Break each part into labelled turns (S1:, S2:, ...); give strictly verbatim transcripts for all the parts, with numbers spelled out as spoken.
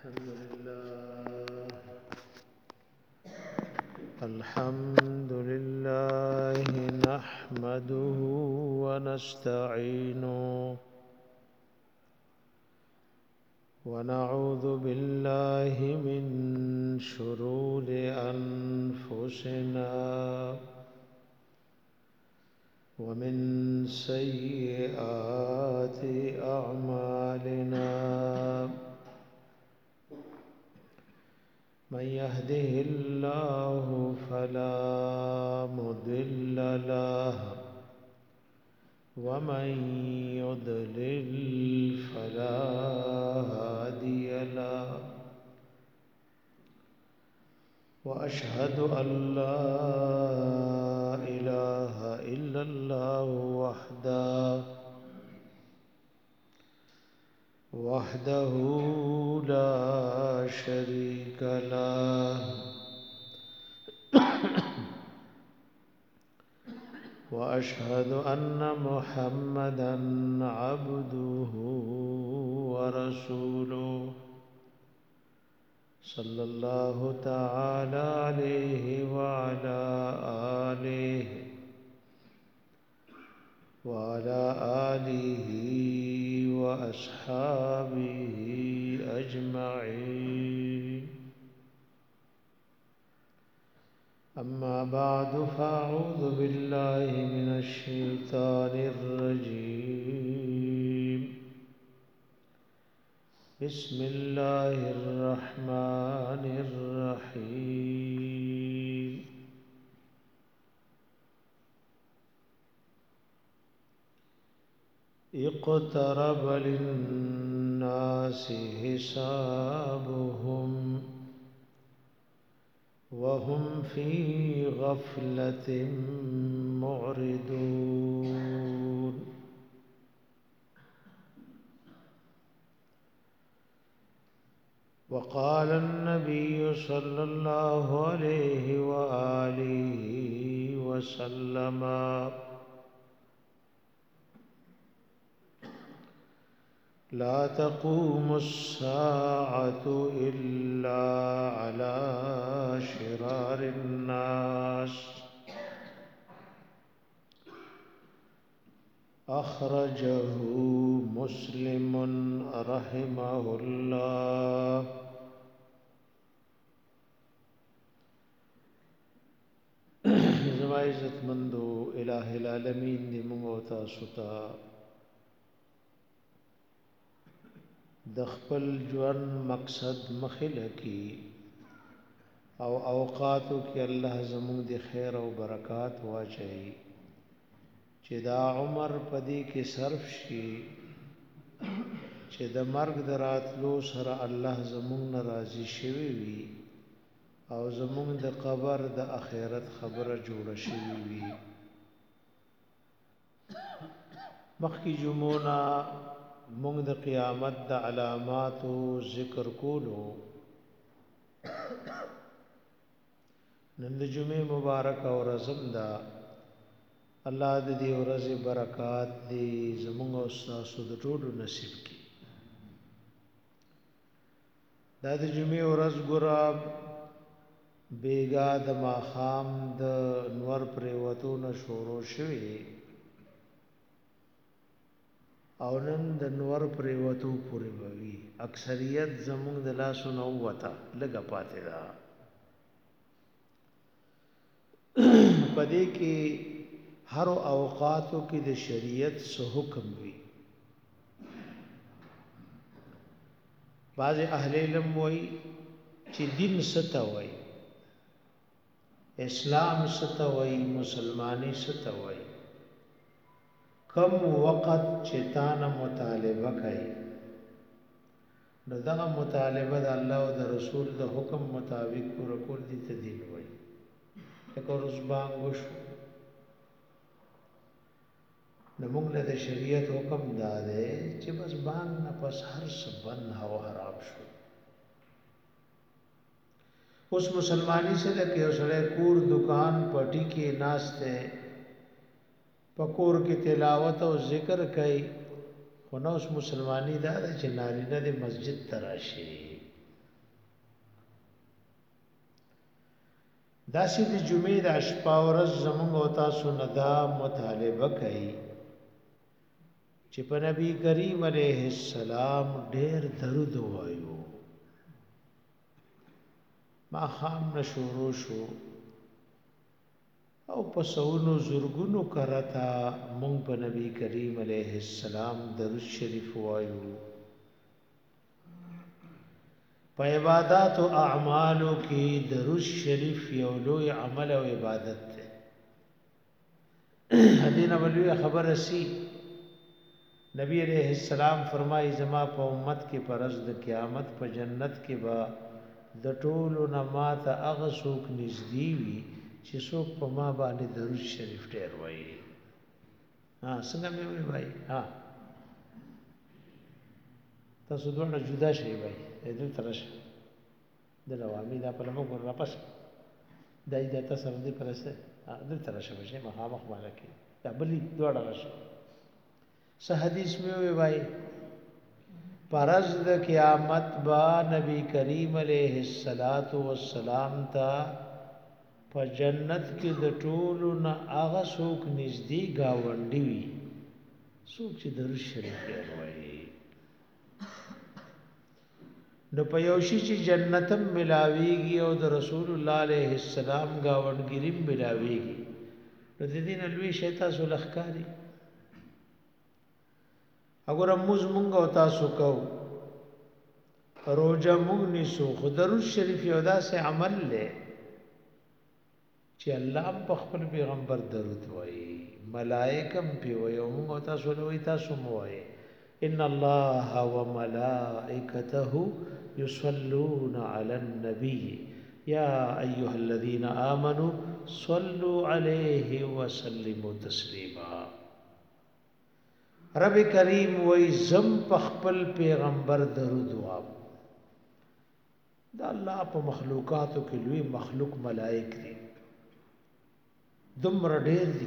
S1: الحمد لله الحمد لله نحمده ونستعينه ونعوذ بالله من شرور أنفسنا ومن سيئات أعمالنا من يهده الله فلا مضل له ومن يضلل فلا هادي له وأشهد أن لا إله إلا الله وحده وحده لا شريك له وأشهد أن محمدا عبده ورسوله صلى الله تعالى عليه وعلى آله وعلى آله وأصحابه أجمعين أما بعد فأعوذ بالله من الشيطان الرجيم بسم الله الرحمن الرحيم اقترب للناس حسابهم وهم في غفلة معرضون وقال النبي صلى الله عليه وآله وسلم لا تقوم الساعة إلا على شرار الناس أخرجه مسلم رحمه الله. زما عزت مندو الہ العالمین دی مونږ تاسو ته د خپل ژوند مقصد مخله کی او اوقاتو کې الله زموږ د خیر او برکات واچي چې دا عمر پدې کې صرف شي چې د مرګ دراتلو سره الله زموږ ناراضي شوي وي او زموږ د قبر د اخرت خبره جوړه شوي وي. مخکې جمعونه مونږ د قیامت د علاماتو ذکر کولو. نن د جمعې مبارک او رزم دا الله د دې ورځې برکات دې زموږ او تاسو د ټولو نصیب کړي. دا د جمعې ورځ ګورا بیګا د ماخام د نور پریوتو نه شروع شوي او نن د نور پریوتو پوری بوي. اکثریت زمونږ د لاسو نه وته لګه پاتې ده. پدې کې هر اوقاتو کې د شریعت سو حکم وي. بعض اهل علم وایي چې دین ست وایي، اسلام ست وایي، مسلمانی ست وایي. کم وقت چتانا مطالبه کوي نو دغه مطالبه د الله او د رسول د حکم مطابق پوره کول دي ته دین وایي. لکه روز بانګ وشو نو موږ له د شریعت حکم دا دی چې بس بانګ نه پس هر څه بند او حرام شو. اوس مسلمانی سره کې اوسره کور دکان پټی کې ناشته پکور کی تلاوت او ذکر کوي خو نو مسلمانی دا چې نارینه د مسجد تراشي داسې د جمعې د شپه ورځ زمونږ او تاسو نه دا مطالبه کوي چې په نبی کریم علیه السلام ډېر درود وایو ما خام نشورو شو او په سونو زرګونو کرتا مونږ په نبی کریم علیه السلام درود شریف وایو په عبادت او اعمالو کې درود شریف یو لوی عمل او عبادت ده حدیث نبوی خبر اسی نبی علیہ السلام فرمایي زما په امت کې پرز د قیامت په جنت کې با د ټولو نماته هغه څوک نږدې وي چې څوک په ما باندې درود شریف ډېر وایي ها څنګه مې وایي بھائی ها تاسو دواړه جدا شئ بھائی دې تر شه د لوامي دا په لمو ګور واپس دای د تاسو دې پرسه دې تر شه بشه مخامخ باندې کې دا بلی دواړه راشه صح حدیث میں ہوئے بھائی پرز د قیامت با نبی کریم علیہ الصلات والسلام تا په جنت کې د ټولو نه هغه څوک نږدې گاونډي وي څوک چې درود شریف وایي نو په یو شي چې جنتم ملاويږي او د رسول الله علیه السلام گاونډګریم ملاويږي نو د دین لوی شیطان سلخکاری اگر موږ مونږ او تاسو کو روزه مونږ نیسو خو درود شریف یو داسې عمل لې چې الله په خپل پیغمبر درود وایي ملائکم په وایو مونږ او تاسو له وایي تاسو مو وایي ان الله وملائکته يصلون على النبي يا ايها الذين امنوا صلوا عليه وسلموا تسليما رب کریم وای زم په خپل پیغمبر درود واب دا الله په مخلوقاتو کې لوی مخلوق ملائک دي دمر ډېر دي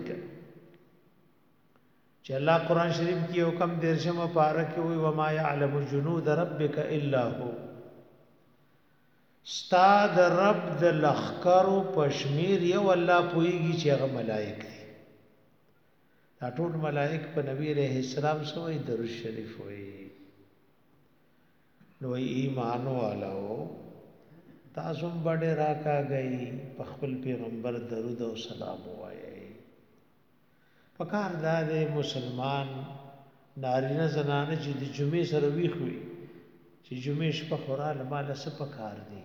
S1: چې الله قران شریف کې حکم درشمه پاره کې وای و ما يعلم جنود ربك الا هو استاد رب د لخرو پشمیر یو الله پويږي چې هغه ملائک دي دا ټول ملائک په نبی علیہ السلام سوې درود شریف وایي نو ایمان والو تاسو باندې راکا گئی په خپل پیغمبر درود او سلام وایي پکار دا د مسلمان نارینه زنانه چې د جمعې سره ویښ وي چې جمعې شپه خوراله مال څه پکار دی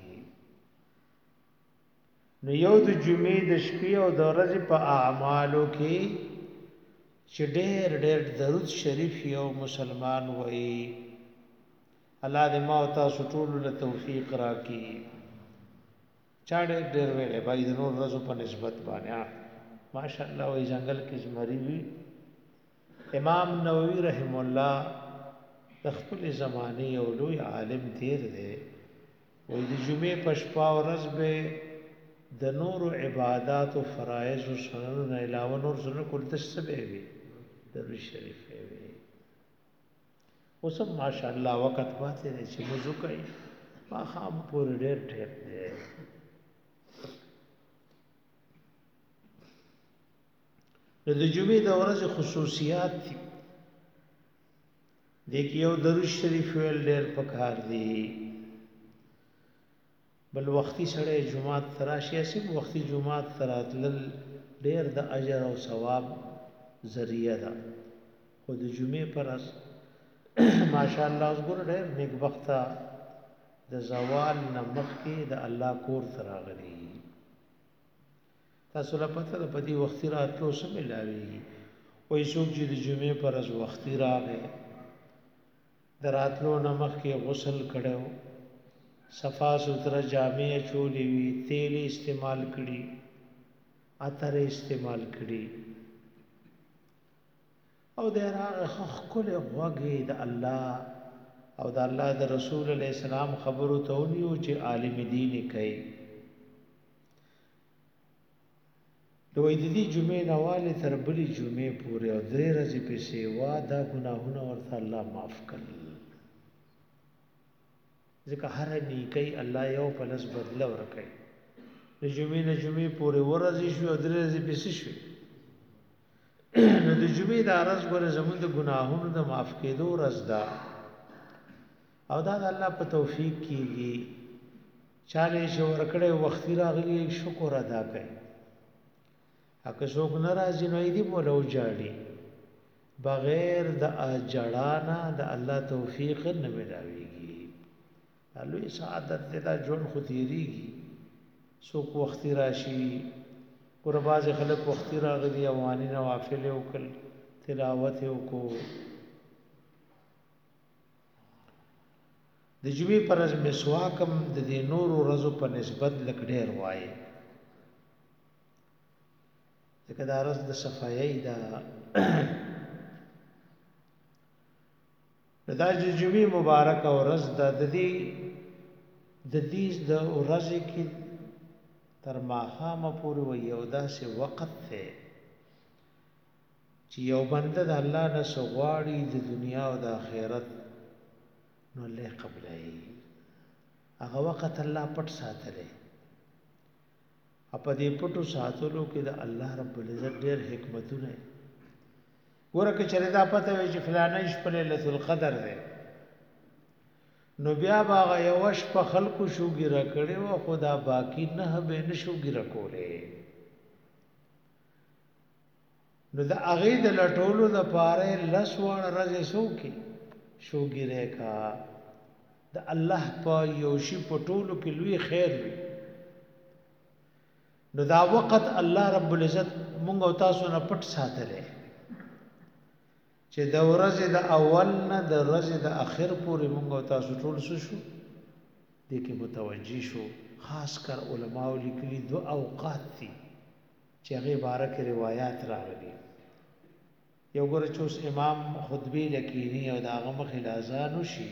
S1: نو یو د جمعې د شپې او د ورځې په اعمالو کې چې ډېر ډېر درود شریف یو مسلمان وایي الله دې ما او تاسو ټول له توفیق راکړي چا ډېر ډېر ویلې بای د نور ورځو په نسبت باندې ماشاءالله وای جنگل کې زمری وی امام نووي رحم الله د خپل زمانه یو لوی عالم تیر دی وای د جمعې په شپه ورځ به د نور عبادت او فرایض او سنن نه علاوه نور سنن کول تشبه وي درود شریف وي اوسم ماشاءالله وخت پاتې دی چې موضوع کوي ما خام پور ډېر ډېر دی نو د جمعې د ورځې خصوصیات دي د یو درود شریف ویل ډېر پکار دی بل وختي سره جمعات تراشي اسیم وختي جمعات تراتل ډېر د اجر او ثواب ذریعہ ده خو د جمعې پرز ماشاءالله اوس ګور ډېر نیک وخته د زوال نمخ کې د الله کور تراغلي تاسو لا پته د پدی وختي راتلو سم ملاوي وای څوک چې د جمعې پرز وختي راغی د راتلو نمخ کې غسل کړو صفا ستر جامع چولی وی تیل استعمال کړي عطر استعمال کړي او د هغه خپل غوږی د الله او د الله د رسول علیه السلام خبرو ته ونیو چې عالم دین کوي دوی د دې جمعې نواله تر بلې جمعې پورې او درې ورځې په سیوا دا ګناهونه ورته الله معاف کړي ځکه هر نیکی الله یو پلس بدله ورکړي د جمعې نه جمعې پورې ورځې شو او درې ورځې پسې شو نو د جمعې د ورځ ګوره زموږ د ګناهونو د معاف کېدو ورځ ده او دا د الله په توفیق کېږي چاله چې ورکړې وختي راغلی شکر ادا کړئ اګه څوک ناراضي نه دی مولا وجاړي بغیر د اجړانا د الله توفیق نه ملاويږي الله سعادت دې دا جون خو تیریږي څوک وختي راشي قرباز خلک وختي راغلي اوانی نوافل وکړ تلاوت وکړو د جمعې پر ورځ مسواکم د دې نور ورځو په نسبت لک ډېر وایي ځکه دا ورځ د صفایي دا دا د جمعې مبارک ورځ د دې د دې د ورځې کې تر ماښامه پورې وي او داسې وخت دی چې یو بنده د الله نه سغواړي د دنیا او د آخرت نو الله قبلای هغه وخت الله پټ ساتلی په دې پټو ساتلو کې د الله رب العزت ډېر حکمتونه ګوره که چېرې دا پته وي چې فلانه شپه لیلة القدر دی نو بیا به هغه یوه شپه خلکو شوګیره کړې وه خو دا باقي نهه به یې نه شوګیره کولی نو د هغې د لټولو دپاره یې لس واړه ورځې څه وکړي شوګیره کا د الله په یو شي په ټولو کې لوی خیر وي نو دا وخت الله رب العزت مونږ او تاسو نه پټ ساتلی چې د ورځې د اول نه د ورځې د اخر پورې مونږ او تاسو ټول څه شو دې کې متوجي شو خاص کر علماو لیکلي دو اوقات دي چې هغې باره کې روایات راغلي یو ګوره چې اوس امام خطبې لکینی او د هغه مخې له اذان وشي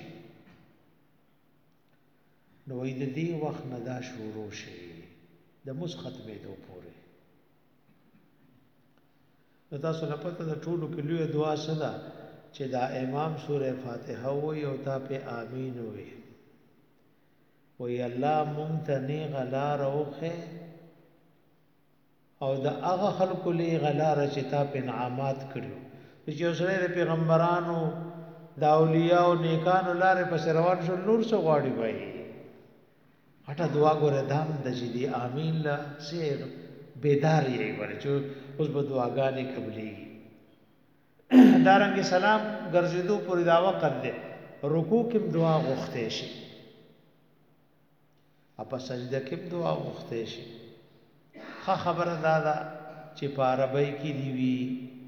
S1: نو وایي د دې وخت نه دا شروع شي د مونځ ختمېدو پورې نو تاسو نه پته د ټولو کې لویه دعا څه ده چې دا امام سوره فاتحه ووایي او تا پې آمین ووایي وایي الله مونږ ته نیغه لاره وښیې او د هغه خلکو لیغه لاره چې تا پې انعامات کړي چې یو سړی د پیغمبرانو د اولیاو نیکانو لارې پسې روان شو نور څه غواړي وایي غټه دعا ګوره دا هم ده چې دې آمین له څه بیدار یې ګوره چې اوس به دعاګانې قبلېږي دارنګې سلام ګرځېدو پورې دا وخت دی رکوع کې هم دعا غوښتی شي او په سجده کې هم دعا غوښتی شي ښه خبره دا ده چې په عربۍ کې دې وي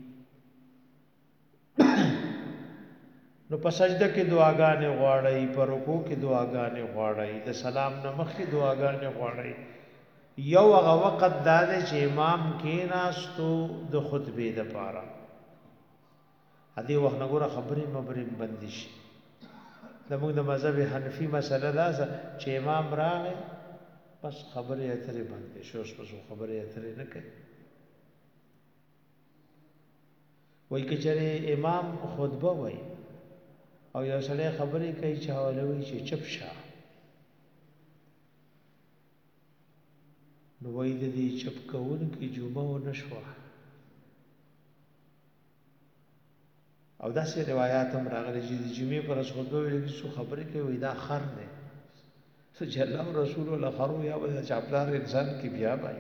S1: نو په سجده کې دعاګانې غواړئ په رکوع کې دعاګانې غواړئ د سلام نه مخکې دعاګانې غواړئ یو هغه وخت دا دی چې امام کېناستو د خطبې دپاره دې وخت نه ګوره خبرې مبرې بندې شي زموږ د مذهب حنفي مسله دا ده چې امام راغی بس خبرې اترې بندې شي اوس بس خبرې اترې نه کوي وایي که چېرې امام خطبه وایي او یو سړی خبرې کوي چې حواله وایي چې چپ شه نو وایي د دې چپ کوونکي جمعه ونه شوه او داسې روایات هم راغلي چې د جمعې پر ورځ خطبه ویل کېږي څو خبرې کوي وایي دا خر دی چې الله او رسول الله خرو یا به د چاپلار انسان کې بیا به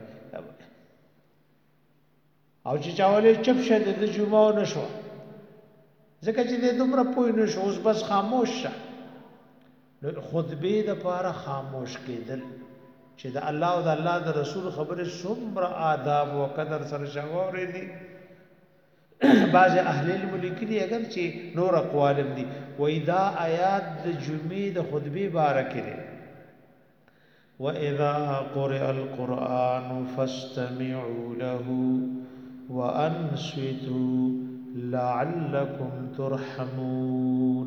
S1: او چې چا ویلې چپ شه د جمعه ونه شوه ځکه چې دې دومره پوه نه شو اوس بس خاموش شه نو خطبې دپاره خاموش کېدل چې د الله او د الله د رسول خبرې څومره آداب او قدر سره شوه واورېدې بعض اهل علم لیکلي اگر چې نور اقوال هم دي وایي دا آیات د جمعې د خطبې باره کې دی وَإِذَا قُرِئَ الْقُرْآنُ فَاسْتَمِعُوا لَهُ وَأَنصِتُوا لَعَلَّكُمْ تُرْحَمُونَ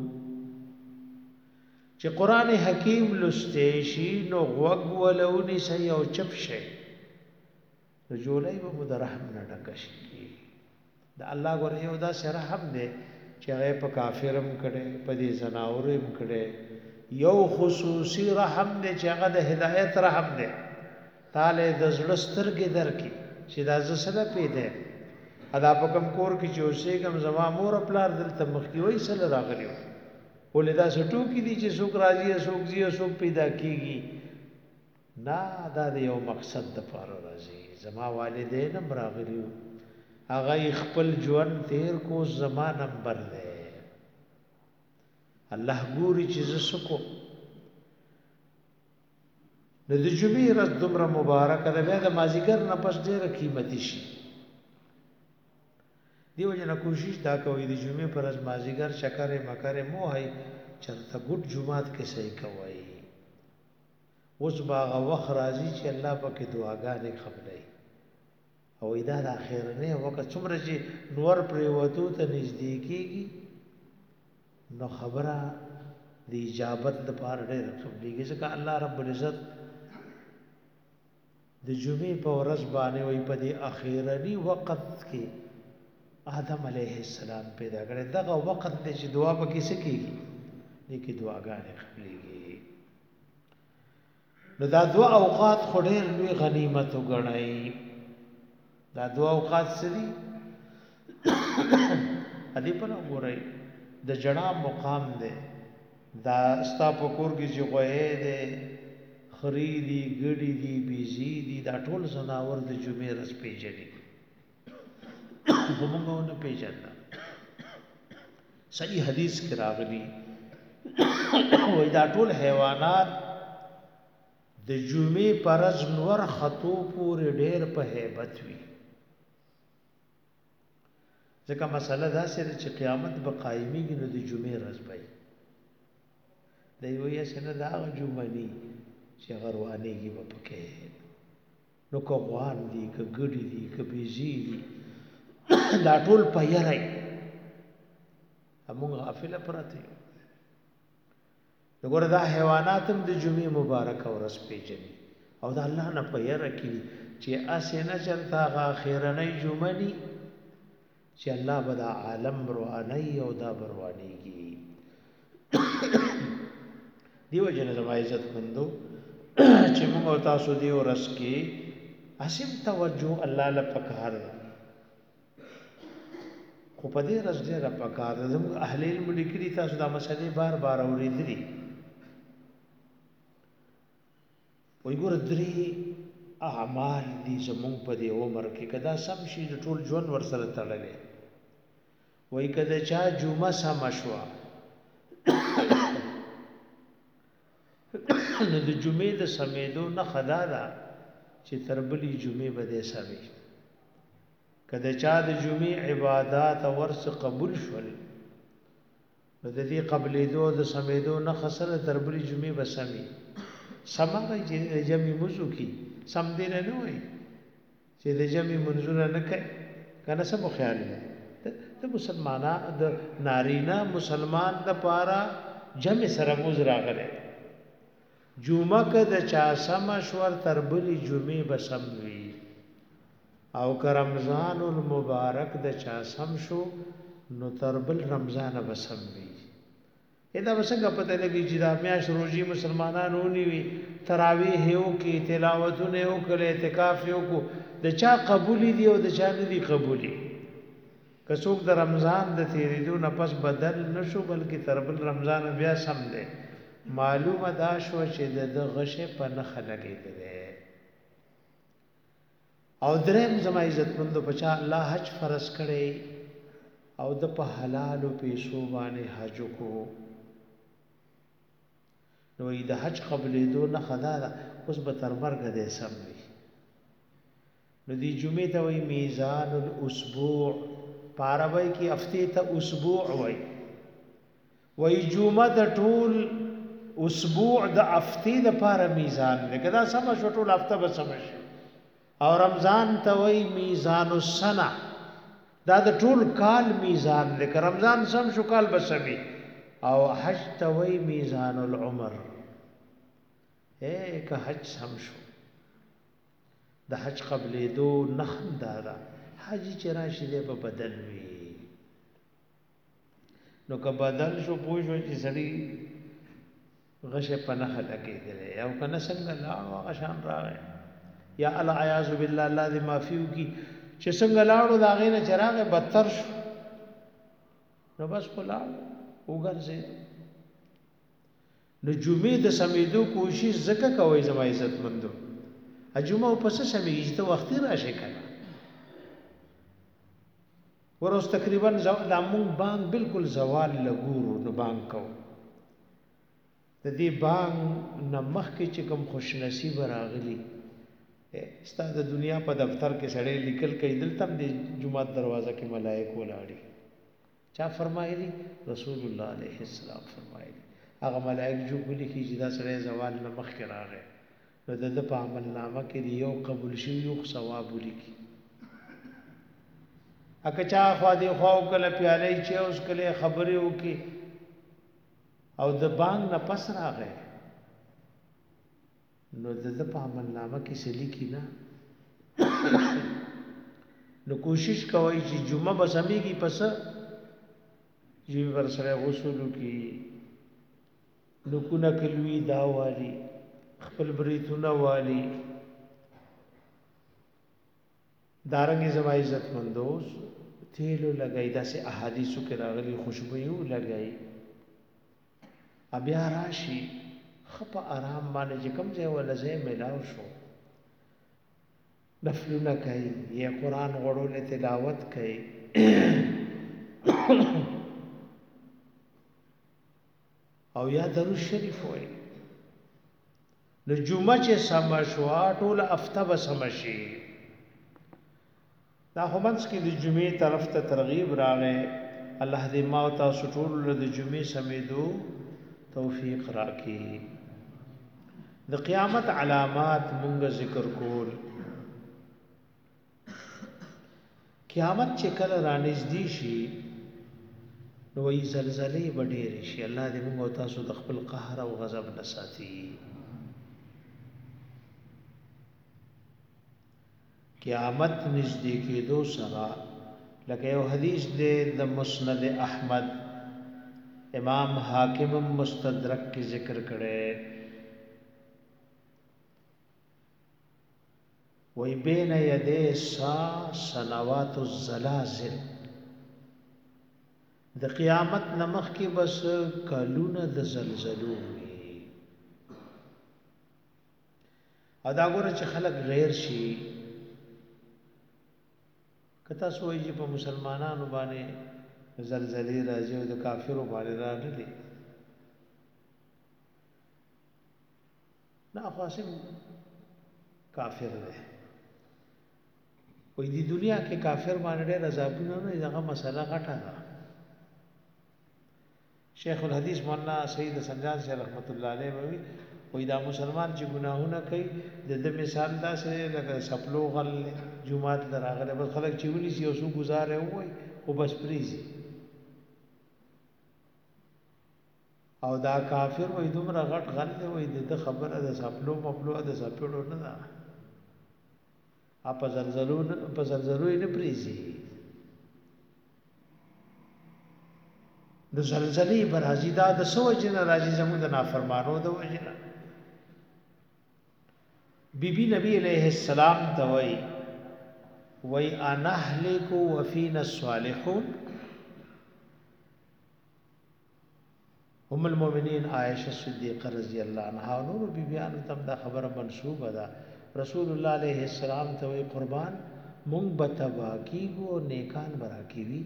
S1: چې قرآن حکیم لستی شي نو غوږ ولونیسئ او چپ شئ نو جولۍ به مو د رحم نه ډکه شي د الله ګوره یو داسې رحم دی چې هغه په کافر هم کړی په دې زناورو هم کړی یو خصوصي رحم دی چې هغه د هدایت رحم دی تاله د زړه سترګې درکې چې دا زه سره پیدا ادا په کوم کور کې چې اوسېږم زما مور پلار دلته مخکې وای سره راغلی ولې دا سټو کې دي چې څوک راځي څوک ځي څوک پیدا کیږي نه دا د یو مقصد د پاره راځي زما والدین هم راغلی هغه خپل ژوند تیر کو زما نمبر دی الله ګوري چې زسکو د جمعې ورځ دومره مبارکه ده بیا د مازیګر نه پس ډېره قیمتي شي دیو جنا کوشش دا کوي د جمعې پر ورځ مازیګر شکرې مکرې مو هي چرته ګډ جمعات کې صحیح کوي اوس باغ وخت راځي چې الله پاک دعاګانې قبلای او دا د اخرنه وخت څومره چې نور پرې وته ته نږدې کیږي نو خبره د اجابت د پاره ډېر قبليږي ځکه الله رب العزت د جمعې په ورځ باندې وي په دې اخیرنی وخت کې آدم علیه السلام پیدا کړي دغه وخت دې چې دعا پکې سکیږي دې کې دعاګانې قبليږي نو دا دعا اوقات خډیر لوی غنیمت وګڼئ دا دعا اوقات سړي ادي په وګورئ د جنا مقام دی دا ستا په کور کې چې غوې دی خریدي ګړي دي بيزي دي دا ټول زناور د جمعې رس پیژني همغه نه پیژنه صحیح حدیث کې راغلي وای دا ټول حیوانات د جمعې پرز نور خطو پورې ډېر په hebat وي ځکه مسله دا سره چې قیامت به قایميږي نو د جمعې ورځ به دی وایي چې دا جمعې چې غروانېږي په پکې نو کوغوان دي ک ګډي دي ک بيزي دي دا ټول په یاري همغه غافله پراته وګوره دا حیوانات هم د جمعې مبارک ورځ پیژني او دا الله نه په یاره کې چې اسنه چرته اخرنۍ جمعې چې الله بدا عالم رواني او دا بروانيږي دیو جن زما عزت مندو چې موږ تاسو دی ورس کې اسیم توجه الله لپاره خو په دې رس ډېر پکار زموږ اهل علم لیکلي تاسو دا مسلې بار بار اورېدلې وای ګور درې اعمال دي زموږ په دې عمر کې کدا سم شي ټول ژوند ور سره تړلې وای کدا چا جمعه سم شوا نو د جمعې د سمیدو نه خدا دا چې تربلی جمعې بده سوي کله چا د جمعې عبادت ورس قبول شول نو د دې قبلې دو د سمیدو نه خسره تربلی جمعې بسمي سمغه چې جمعې موضوع کی سم دې نه وي چې د جمعې منظور نه کوي کنه سم خیال نه د مسلمانانو د نارینه مسلمان د پاره جمع سره موز راغله جمعه کده چا سم شور تربلی جمعه بسم وی او که رمضان المبارک د چا سم شو نو تربل رمضان بسم وی ادا وسنګ پته لګی چې دا میاش روزي مسلمانانو نیوي تراویح یو کې تلاوتونه یو کړي اعتکاف یو کو د چا قبول دی او د چا نه دی قبولي که څوک د رمضان د تیریدو نه پس بدل نشو بلکې تربل رمضان بیا سم دی معلومه دا شو چې د غشه په نخ لګیدل او دریم زما عزت مند بچا الله حج فرض کړي او د په حلال او پیسو باندې حج کو نو د حج قبلې دو نه خدا اوس به تر مرګ دې سم وي نو دی جمعې ته وی میزان الاسبوع پاروي کی هفته ته اسبوع وای وای جمعه د ټول اسبوع د هفته د پاره میزان دی کدا سم شو ټول هفته به سم شي او رمضان ته وای میزان السنه دا د ټول کال میزان دی که رمضان سم شو کال به سمي او حج ته وای میزان العمر اے که حج سم شو د حج قبلې دو نخم دارا حج چې راشي دی په بدل وی نو که بدل شو پوښو چې سړی غشه پناه لګېدل او کنه څنګه لاړ او غشان راغی یا العیاذ بالله الله دې معفو کی چې څنګه لاړو دا غینه چراغ بدتر شو نو بس په لاړ وګرځي نو جمعې د سمیدو کوشش زکه کوي زما عزت مندو اجمه په څه سمېږي ته وخت راشي کنه ورس تقریبا لامون بانک بالکل زوال لګورو نو بانک کو د دې بانک نمخ کې چې کوم خوش نصیب راغلی ستاسو د دنیا په دفتر کې سړی لیکل کوي دلته د جمعه دروازه کې ملائک ولاړي چا فرمایلی رسول الله علیه السلام فرمایلی هغه ملائک جو بلی کی چې دا سړی زوال نمخ کې راغی نو د په عمل نامه کې یو قبول شي یو ثواب ولیکي اګه چا خو دې خو کله پیاله چې اوس کله خبرې وکي او د بانګ نه پس راغی نو د په عمل نامه کې سلی کی نه نو کوشش کوي چې جمعه بسمیږي پس جی ور سره غسل کی نو کو نه کلوي دا والی خپل بریتونه والی دارنګ زما عزت مندوس تیلو لګای داسې احادیثو کې راغلي خوشبويو لګای بیا راشي خپه آرام باندې چې کوم ځای ولځه ملاو شو نفلونه کوي یا قران غړول تلاوت کوي او یا درود شریف وایي نو جمعه چې سم شو ټول هفته به سم شي دا همنس کې د جمعې طرف ته ترغیب راغې الله دې ما او تاسو ټول د جمعې سمیدو توفیق راکړي د قیامت علامات مونږ ذکر کول قیامت چې کله رانږدې شي نو وی زلزلې وډېر شي الله دې موږ او تاسو د خپل قهر او غضب نه ساتي قیامت نږدې کېدو سره لکه یو حدیث دی د مسند احمد امام حاکم مستدرک کی ذکر کړي وی بین یدی سا سنوات الزلازل د قیامت نمخ کې بس کلونه د زلزلو وي ادا ګور چې خلک غیر شي کته سوې چې په مسلمانانو باندې زلزلې راځي او د کافرو باندې راغلي نه خاصم کافر دی وې د دنیا کې کافر باندې رضابونه نه دغه مسله غټه ده شیخ الحدیث مولانا سید سنجان سے رحمت الله علیه وی وې دا مسلمان چې ګناهونه کوي د دې مثال دا سره لکه سپلو غل جمعات دراغله بس خلک چې ونی سی اوسو گزاره وای او بس پریزي او دا کافر وې دومره غټ غل دی وې د خبره د سپلو مپلو د سپلو نه ده اپ زلزلو نه په زلزلو نه پریزي د زلزلې برازي دا د سو جن راځي زموږ د نافرمانو د وجنه بیبي نبی علیہ السلام ته وای وای انهلك وفينا الصالحون ام المؤمنین عائشہ صدیقہ رضی اللہ عنہا نور بیبیان تم دا خبر منسوبه ده رسول الله علیہ السلام ته وای قربان مونږ بتبا کیږو نیکان برا کیوی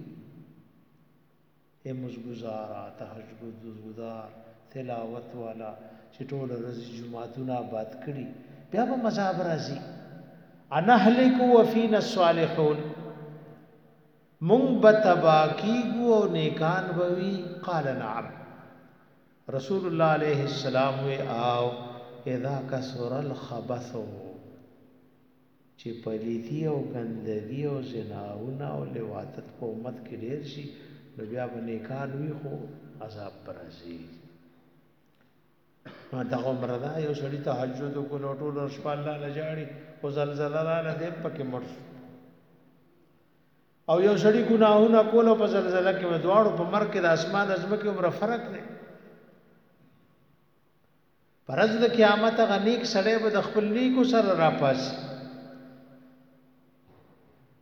S1: اے مزګزارا تهجد گزار تلاوت والا چې ټول ورځ جمعهونه آباد کړي بیا به مذهب راځي انا هلك وفينا الصالحون مونږ بتبا کیږو نیکان بوي قال نعم رسول الله علیہ السلام وی آو اذا کثر الخبث چې پلیتی او ګندګي او زناونه او لواطت په امت کې ډیر شي نو بیا باندې کان وی خو عذاب پر راځي ما دا عمر دا یو سړی تهجد کو لوټو شپ الله لجاړي او زلزلہ را دې پکې مړ او یو سړی ګناهونه کول په زلزلہ کې ودواړو په مر کې د اسمان ازمکه عمر فرق دی پرز د قیامت غنیک سړی به د خپل نیکو سره را پاس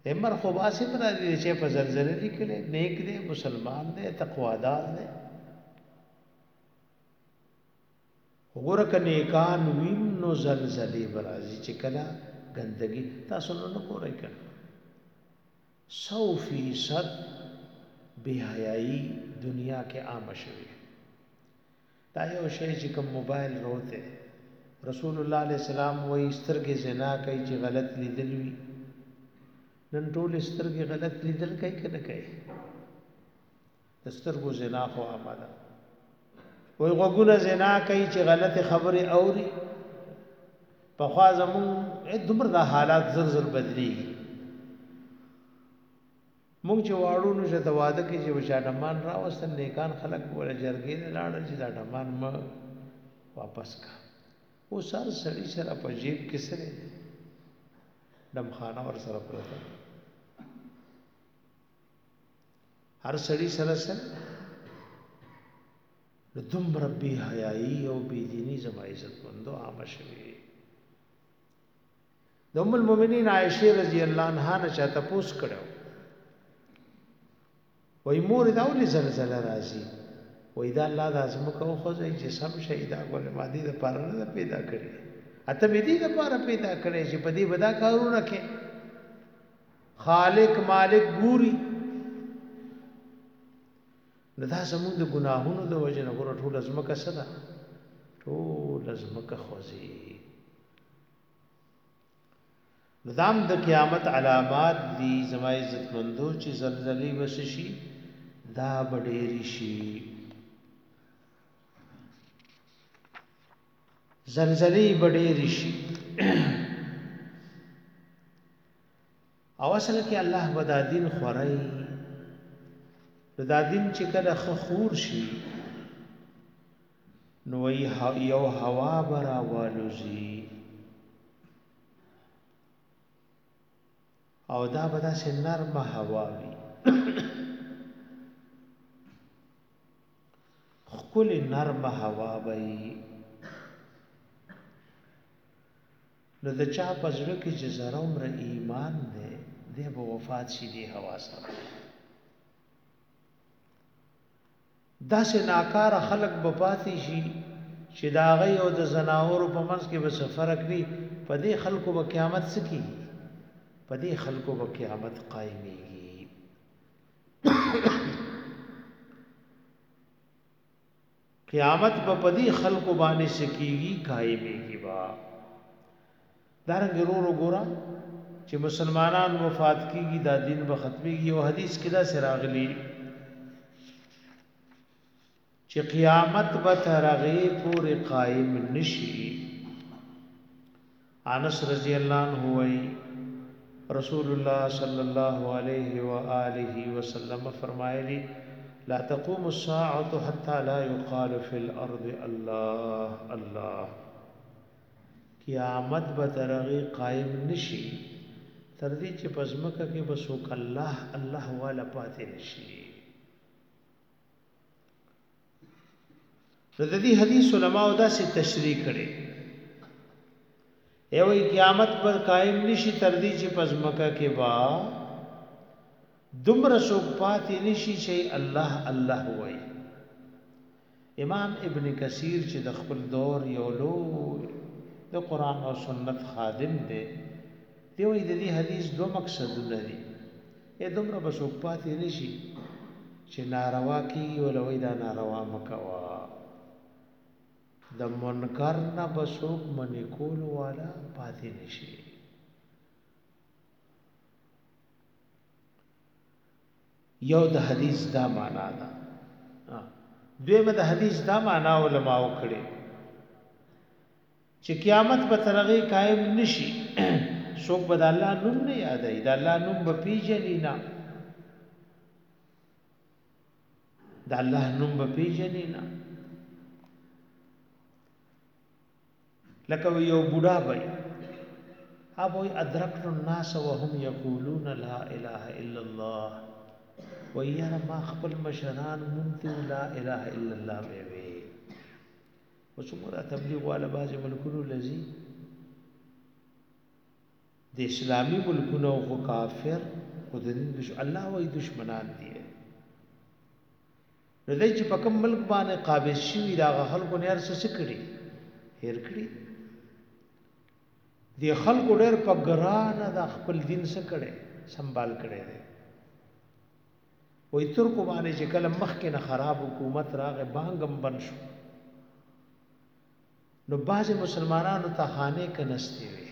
S1: امر خو باسي پر دې چې په زلزلې لیکلې نیک دې مسلمان دې تقوادار دې وګوره ک نیکان وین نو زلزلې برازي چې کله ګندګي تاسو نو کوی کړه سو فیصد بے حیائی دنیا کې عام شوی دا یو شی چې کوم موبایل روته رسول الله علیه السلام وایي سترګې زنا کوي چې غلط لیدل وي نن ټول سترګې غلط لیدل کوي کنه کوي د سترګو زنا خو عامه وای غوګونه زنا کوي چې غلط خبره اوري په خوا زمون دومره د حالات زر زر بدلی مونږ چې واړو نو چې واده کې چې وشا ډمان راوستل نیکان خلق ولا جرګې نه لاړل چې دا ډمان ما واپس کا و سر سړی سره په جیب کې سره دم خانه ور سره پروت هر سړی سره سره دم ربي حیايي او بی دینی زما عزت مندو عام شوی د ام المؤمنین عائشه رضی الله عنها نه چاته پوس کړو وای مور دا ولې زلزلہ راځي وای دا الله د ازمکه او خو ځای چې سم شهیدا ګول مادي د پاره نه پیدا کړی اته به دې د پاره پیدا کړی چې په دې ودا کارونه کې خالق مالک ګوري دا زموږ د ګناهونو د وجه نه ګور ټول ازمکه سره ټول ازمکه خوځي نظام د قیامت علامات دي زما عزت مندو چې زلزلې وسشي دا بډېری شي زلزلې بډېری شي او اصل کې الله ودا دین خورای دا دین چې کله خور شي نو یو هوا برا والوزي او دا بدا سے نرم هوا وي خپل نرم هوا وي نو د چا پزړه کې چې زره عمر ایمان دی د به وفات شي دی هوا سره دا سے ناکار خلق بپاتی شي چې دا غي او د زناور په منځ کې به فرق ني په دې خلکو به قیامت سکی په دې خلکو به قیامت قائميږي قیامت په پدې خلکو باندې سکیږي قائميږي با دارنګ ورو ګورا چې مسلمانان وفات کیږي دا دین به ختميږي او حدیث کې دا سراغلی چې قیامت به ترغه پورې قائم نشي انس رضی الله عنه وایي رسول الله صلی الله علیه و آله وسلم فرمایلی لا تقوم الساعه حتى لا يقال في الارض الله الله قیامت به ترغه قائم نشي تر دې چې پزمکه کې بسوک الله الله والا پاتې نشي د دې حدیث علماء دا سي تشریح کړي ایوی قیامت پر قائم نشي تر دې چې پزمکه کې با دمر سو پاتې نشي چې الله الله وای امام ابن کثیر چې د خپل دور یو لو د قران او سنت خادم دی دی وی د دې حدیث دو مقصدونه دي اې دمر بسو پاتې نشي چې ناروا کی ولوي دا ناروا مکوا د منکر نه بسوک منی کول والا پاتې نشي یو د حدیث دا معنا ده دویمه د حدیث دا معنا علماء وکړي چې قیامت به ترغه قائم نشي څوک به د الله نوم نه یادای د الله نوم به پیژني نه د الله نوم به پیژني نه لکه یو بوډا وای ابو ادرکت الناس وهم یقولون لا اله الا الله ويانا ما خپل مشران مونته لا اله الا الله وی وڅومره تبلیغ والا باز ملکونو لذي د اسلامي ملکونو او کافر او د دین دش الله وای دشمنان دي نو دای چې په کوم ملک باندې قابض شي دا خلکو نه ارس څه کړي هیر کړي دی خلکو ډېر په ګرانه د خپل دین څه کړي سنبال کړي دي وای ترکو باندې چې کله مخکې نه خراب حکومت راغې بانګم بن شو نو بعض مسلمانانو ته خانه کنستې وي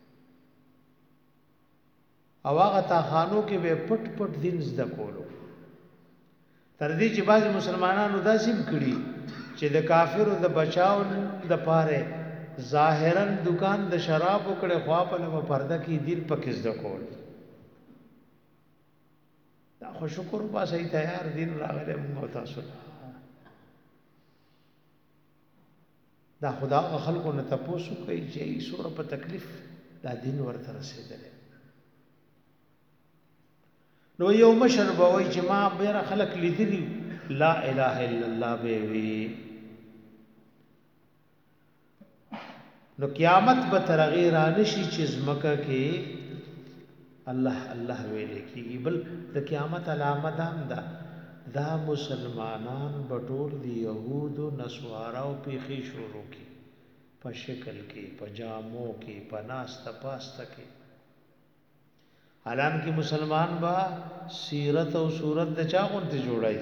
S1: او هغه ته خانو کې به پټ پټ دین زده کولو تر دې چې بعض مسلمانانو داسې کړي چې د کافرو د بچاو د پاره ظاهرا دکان د شراب وکړي خوا په لمه پرده کې دین پکې زده کول دا خو شکر با صحیح تیار دین راغله موږ تاسو دا خدا خلکو نه تاسو کوي چې سوره په تکلیف دا دین ورته رسیدل نو یو مشر به وای چې ما بیره خلق لیدلی لا اله الا الله به وی نو قیامت به ترغیر انشي چې زمکه کې الله الله ویل کېږي بل د قیامت علامت هم ده دا مسلمانان بټول دی يهودو نسوارو پیخي شروع کی په شکل کې په جامو کې په ناسته پاسته کې حالان کې مسلمان با سیرت او صورت د چا غونته جوړای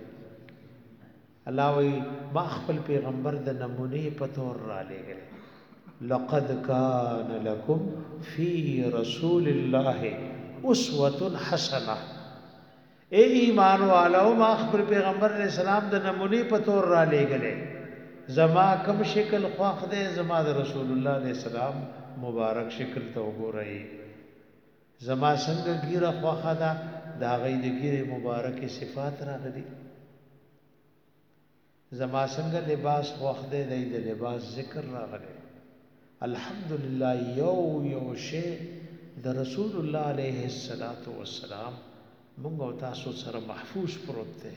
S1: الله وی ما خپل پیغمبر د نمونه په تور را لګل لقد كان لكم في رسول الله اسوه حسنه اے ایمان والو ما خپل پیغمبر علیہ السلام د نمونه په تور را لګل زما کم شکل خواخ دے زما د رسول الله علیہ السلام مبارک شکل ته وګورئ زما څنګه ګیره خواخه ده دا غي د ګیره مبارکه صفات راغلي زما څنګه لباس خواخ ده د لباس ذکر راغلي الحمدلله یو یو شی د رسول الله علیه الصلاۃ والسلام موږ او تاسو سره محفوظ پروت ده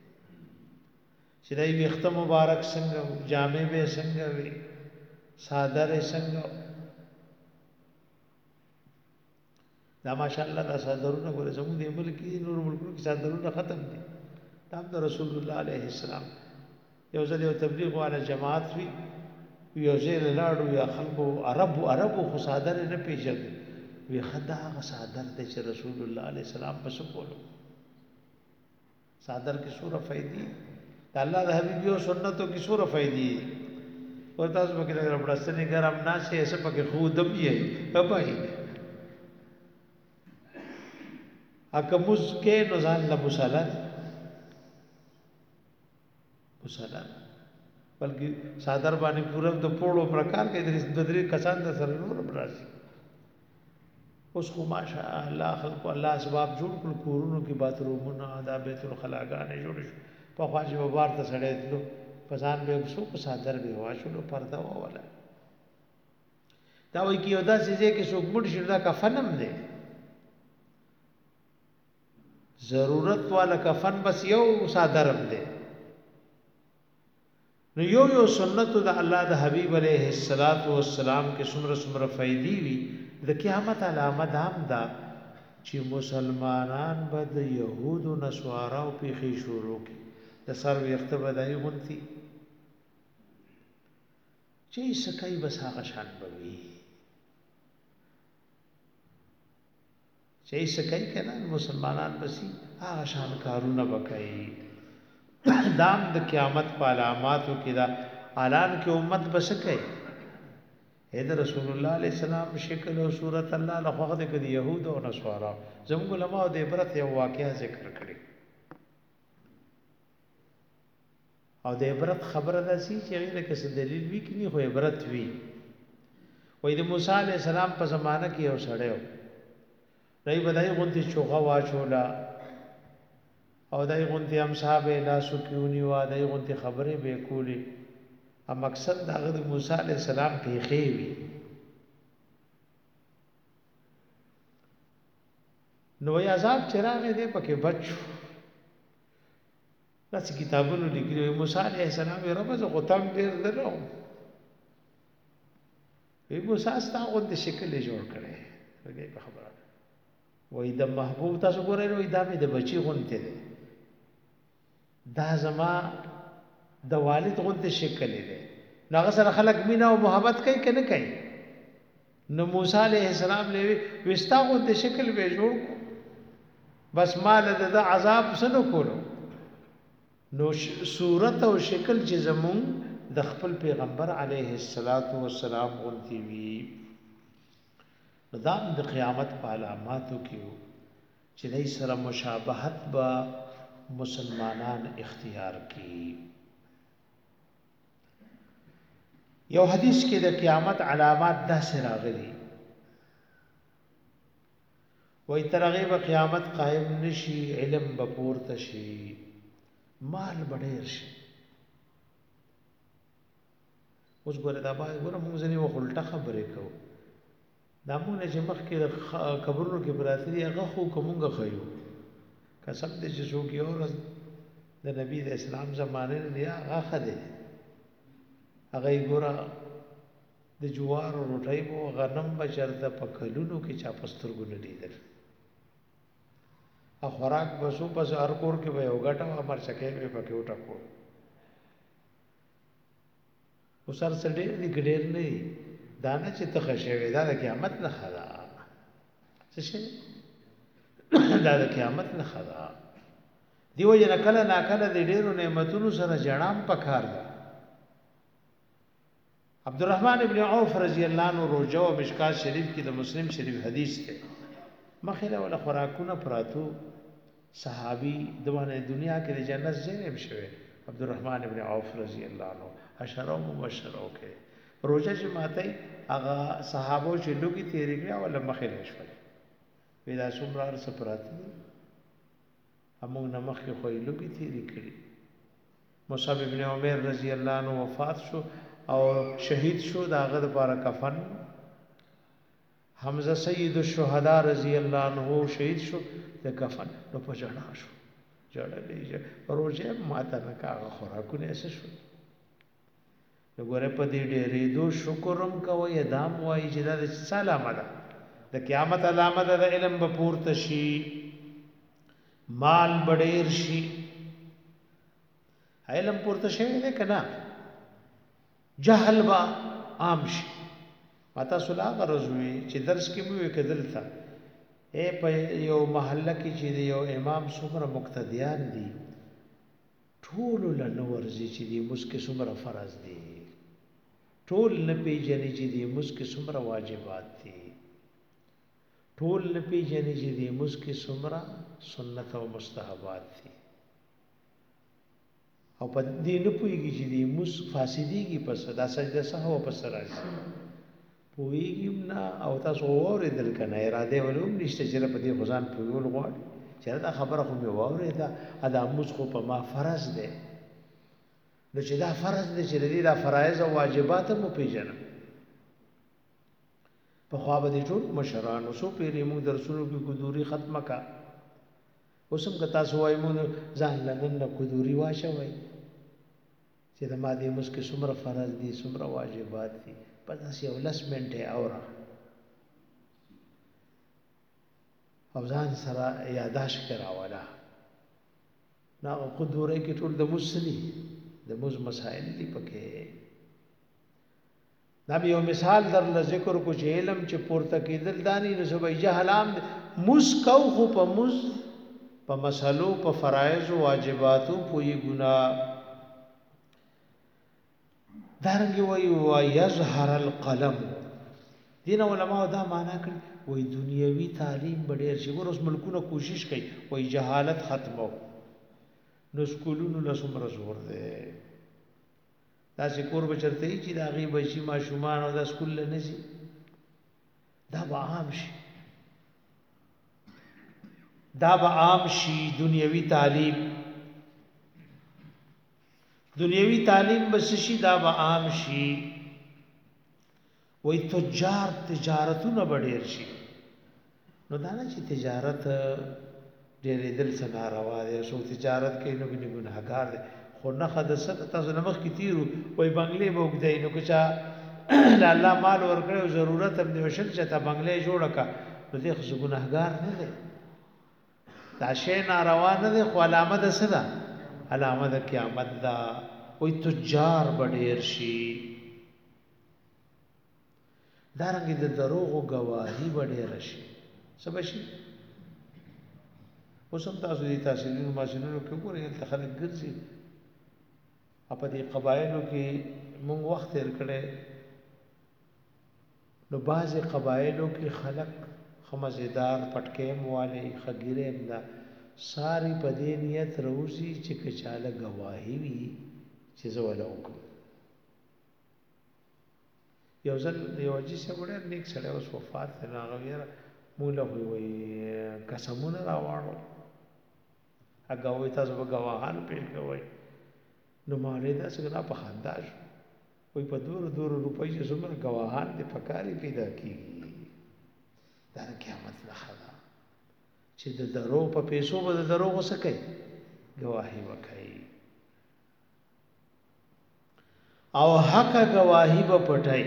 S1: چې دای وخت مبارک څنګه جامع به څنګه وي صادره څنګه دا ماشاءالله دا صادرونه ګوره زموږ د ملک نور ملکونو کې صادرونه ختم دي دا د رسول الله علیه السلام یو ځل یو تبلیغ والا جماعت وی یو ځل لاړو یا خلکو عربو عربو خو صادر نه پیژني وی خدا غ صادر د رسول الله علیه السلام په سپولو صادر کې سوره فائدې د الله د حبیب او سنتو کې سوره فائدې ورته تاسو په کې ربړستنی ګرام ناشه ایسه پکې خودم یې بابای اکه مز کې نو ځان له مصالح مصالح بلکې صادر باندې پورا د پوړو پرکار کې د درې کسان د سره نور براسي اوس خو ماشاء الله خلق الله اسباب جوړ کړ کورونو کې باترومونه دا بیت الخلاګانې جوړ شو په خواجه وبار ته سړې تلو پسان به سو کو صادر به واښلو پردا ولا دا وایي کې یو داسې ځای کې څوک مړ شي دا کفنم دی ضرورت والا کفن بس یو صادرم دی نو یو یو سنت د الله د حبیب علیه الصلاۃ والسلام کې څومره څومره فائدې وي د قیامت علامت هم ده چې مسلمانان به د يهودو نسوارو پیخي شروع کی د سر وخت بدای غونتی چې سکای بس هغه شان بوي چې سکای کنه مسلمانان بسي هغه شان کارونه وکړي دام د قیامت په علاماتو کې دا اعلان کې امت بس کوي اې د رسول الله علیه السلام شکل او صورت الله له خو د کې يهود او نصارا زموږ علماء د عبرت یو واقعا ذکر کړي او د عبرت خبره ده چې غیر کس دلیل وی کني خو عبرت وی وې د موسی علیه السلام په زمانہ کې یو سړیو دای بدای غونتی چوغه واچولا او دای غونتی هم صاحب لا سکونی وا دای غونتی خبره به کولی ا مقصد داغه د موسی علی السلام پیخي وی نو یا عذاب چراغ دې پکې بچو داسې کتابونو لیکلي موسی علی السلام یې رب زه غتام ډیر درو وی موسی ستا غونتی شکل جوړ کړي وګي په خبره وای د محبوب تاسو ګورئ نو دا مې د بچي غونته ده دا زما د والد غونته شکل دی نو هغه سره خلک مینا او محبت کوي کنه کوي نو موسی علیہ السلام له وستا غونته شکل به جوړ بس مال د عذاب سره کولو نو صورت او شکل چې زمون د خپل پیغمبر علیه الصلاۃ والسلام غونتی وی دا د قیامت په علاماتو کې چې دای سره مشابهت با مسلمانان اختیار کی یو حدیث کې د قیامت علامات داسې راغلي وای ترغه به قیامت قائم نشي علم به پورته شي مال بډیر شي اوس ګوره دا به ګوره موږ ځنی وخلټه خبرې کوو دا موږ چې مخکې قبرونو کې براتري هغه خو کومګه خيو قسم دې چې څوک یو ورځ د نبی د اسلام زمانه نه هغه خده هغه ګوره د جوار او روټۍ وو غنم بچرته په کلونو کې چا پسترګونه لیدل ا خوراک بسو پس هر کور کې به وګټه امر چکه به پکې وټکو وسر سړي دې ګډیر نه دانه چې تخښوي دا د قیامت نه خلا څه شي دا د قیامت نه خلا دیو جن کله نا کله د ډیرو نعمتونو سره جړام پکار ده عبدالرحمن ابن عوف رضی الله عنه روجه او مشکات شریف کې د مسلم شریف حدیث ته مخله ولا خوراکونه پراتو صحابي دونه دنیا کې د جنت زیرم شوه عبدالرحمن ابن عوف رضی الله عنه اشرو مبشرو کې روزه چې ماته هغه صحابو چې لوګي تیرې کړه ولا مخله شول ودا څومره ارس پراته همون نمخ کې خو لوګي تیرې کړي مصعب ابن عمر رضی الله عنه وفات شو او شهید شو داغه لپاره کفن حمزه سید الشهدا رضی الله عنه شهید شو د کفن نو په جړا شو جړا دی روزه ماته نه کاغه خوراکونه اسه شو وګوره په دې ډېرې دو شکرم کوي ادم وایي چې دا سلامه ده د قیامت علامه ده د علم به پورته شي مال بډیر شي علم پورته شي نه کنا جهل با عام شي ماته صلاح غرضوي چې درس کې مو کېدل تا اے په یو محله کې چې یو امام څومره مقتدیان دي ټول له نورځي چې دی مسکه څومره فرض دي ټول نه پیژنې چې دی مسکه څومره واجبات دي ټول نه پیژنې چې دی مسکه څومره سنت او مستحبات دي او په دې نه پويږي چې دی مس فاسديږي پس دا سجده سهو پس راځي پويږي نه او تاسو اوریدل کنه اراده ولوم نشته چې په دې غزان پویول غواړي چې دا خبره خو مې واورې دا ادا مس خو په ما فرض ده نو چې دا فرض دي چې دې دا فرایض او واجبات مو پیژنم په خوا به دې ټول مشران او سو پیری موږ درسونو کې ګذوري ختمه کا اوسم که تاسو وایي موږ ځان لنن نه ګذوري واچوي چې د ما دې مسکه څومره فرض دي څومره واجبات دي په داسې یو لس منټه اورا او ځان سره یاداش کراولا نا ګذوري کې ټول د مسلی د موز مسائل دی پکې دا به یو مثال در ذکر کو چې علم چې پورته کېدل دانی نو سبا جهلام موس کو خو په موس په مسلو په فرایض او واجباتو پوي ګنا دارنګ وی و یظهر القلم دین علماء دا معنا کړي وای دنیوي تعلیم ډېر شي ګور اوس ملکونه کوشش کوي وای جهالت ختمو نو سکولونو لسمره زور ده دا چې کور بچرته چې دا غي بشي ما شومان او دا سکول نه شي دا به عام شي دا به عام شي دنیوي تعلیم دنیوي تعلیم بس شي دا به عام شي وای تجار تجارتونه ډېر شي نو دا نه چې تجارت ډېر دل څنګه روا دي سو تجارت کې نو کې ګناهګار دي خو نه حدثت تاسو نمخ کې تیرو وای بنگلې به وګدای نو کچا الله مال ورکړو ضرورت هم دی وشل چې تا بنگلې جوړه کا نو دې خو ګناهګار نه دی دا شی ناروا نه دی خو علامه ده څه ده علامه د قیامت ده وای تجار به ډېر شي دارنګې د دروغو ګواهي به ډېره شي څه به شي اوس هم تاسو دې تحصیلونو ماشینونو کې وګورئ هلته خلک ګرځي په دې قبایلو کې مونږ وخت تېر کړی نو بعضې قبایلو کې خلک ښه مزېدار پټکیم والی ښه ګیرې هم ده ساری په دې نیت روزي چې که چاله ګواهي وي چې زه وله وکړم یو ځل یو حاجي صاحب ډېر نیک سړی اوس وفات دی نو هغه یاره مونږ له خو وایي قسمونه راواړو هغه وایي تاسو به ګواهان پیل کوئ نو ما ویل داسې نه په خندا شو وایي په دورو دورو روپۍ چې څومره ګواهان دې په کار یې پیدا کېږي دا د قیامت نښه ده چې د دروغ په پیسو به د دروغو څه کوي ګواهي به کوي او حقه ګواهي به پټوي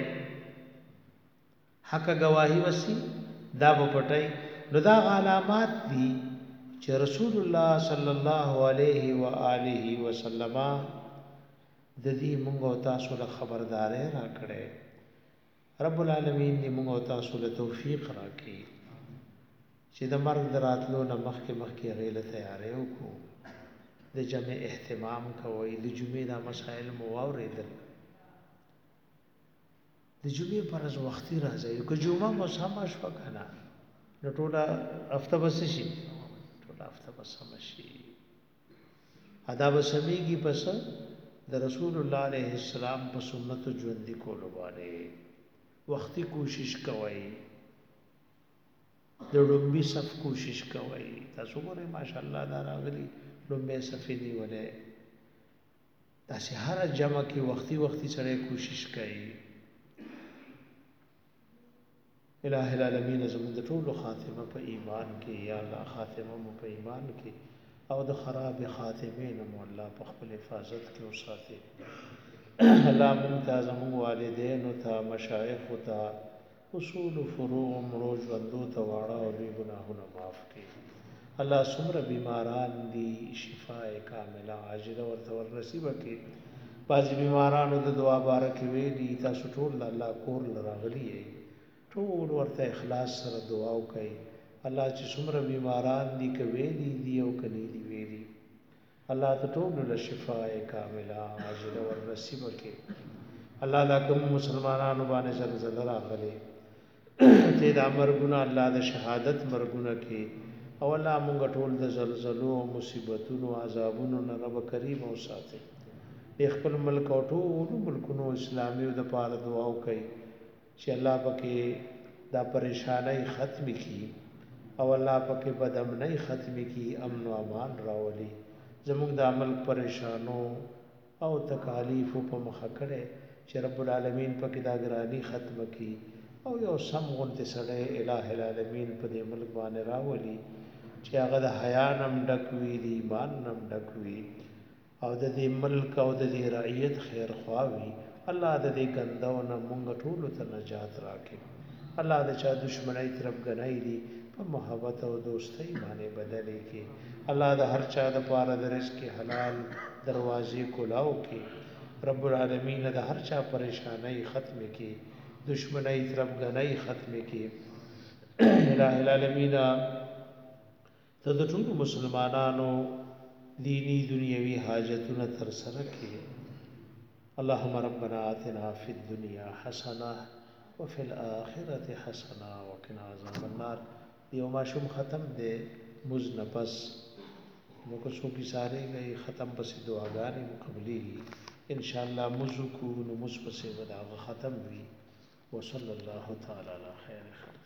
S1: حقه ګواهي وسي دا به پټوي نو دا علامات دي چې رسول الله صلی الله علیه و آله وسلم د دې موږ او تاسو له خبرداري راکړې رب العالمین دې موږ او تاسو له توفیق راکړي چې د مرګ دراتلو نه مخکې مخکې هغې له تیاری وکړو د جمع اهتمام کوئ د جمعې دا مسایل مو واورېدل د جمعې په ورځ وختي راځئ که جمعه مو سمه شوه که نه نو ټوله هفته به څه شي ټوله هفته به سمه شي دا به سمیږي په څه د رسول الله علیه السلام په سنتو ژوندي کولو باندې وختي کوشش کوئ د لومبي صف کوشش کوئ تاسو ګورئ ماشاءالله دا راغلي لومبی صفې نیولې داسې هره جمع کې وختي وختي سړی کوشش کوي الہ العالمین زموږ د ټولو خاتمه په ایمان کې یا الله خاتمه مو په ایمان کې او د خراب خاتمې نه مو الله په خپل حفاظت کې وساتي الله مونږ ته زموږ والدینو ته مشایخو ته اصول فروع مړو ژوندو ته واړه او لوی ګناهونه معاف کړي الله څومره بیماران دي شفای کامله عاجله ورته ورنصیبه کړي بعضې بیمارانو د دعا باره کې ویلي تاسو ټول د الله کور له راغلي یئ ټول ورته اخلاص سره دعا وکړئ الله چې څومره بیماران دي که ویلي دي او که نه دي ویلي الله ته ټولو له شفای کامله عاجله ورنصیبه کړي الله دا کوم مسلمانانو باندې زلزله راغلې چې دا مرګونه الله د شهادت مرګونه کې او الله مونږ ټول د زلزلو او مصیبتونو عذابونو نه رب کریم وساتي د خپل ملک او ټولو ملکونو اسلامي د پاره دعا وکړئ چې الله پکې دا پریشانۍ ختم کړي او الله پکې بد امنۍ ختم کړي امن او امان راولي زموږ د عمل پریشانو او تکالیفو په مخه کړي چې رب العالمین پکې دا ګرانی ختم کړي او یو سم غونډې سړی الہ العالمین په دې ملک باندې راولي چې هغه د حیا نم ډک وي د ایمان نم ډک وي او د دې ملک او د دې رعیت خیر خوا وي الله د دې ګندو نه مونږ ټولو ته نجات راکړي الله د چا دشمنۍ طرف ګنای دي په محبت او دوستۍ باندې بدلې کړي الله د هر چا د پاره د رزق حلال دروازې کولاو کړي رب العالمین د هر چا پریشانۍ ختم کړي دشمنۍ طرف ګنای ختم کړي الہ العالمین ته د ټولو مسلمانانو دینی دنیوي حاجتونه تر سره کړي اللهم ربنا آتنا في الدنيا حسنة وفي الآخرة حسنة وقنا عذاب النار یو ماشوم ختم دے مز نفس نو کو سو کی سارے گئی ختم پس دعاګانې مقبلی ان شاء الله مزو کو نو مز پس ودا ختم وی وصلی الله تعالی علی خیر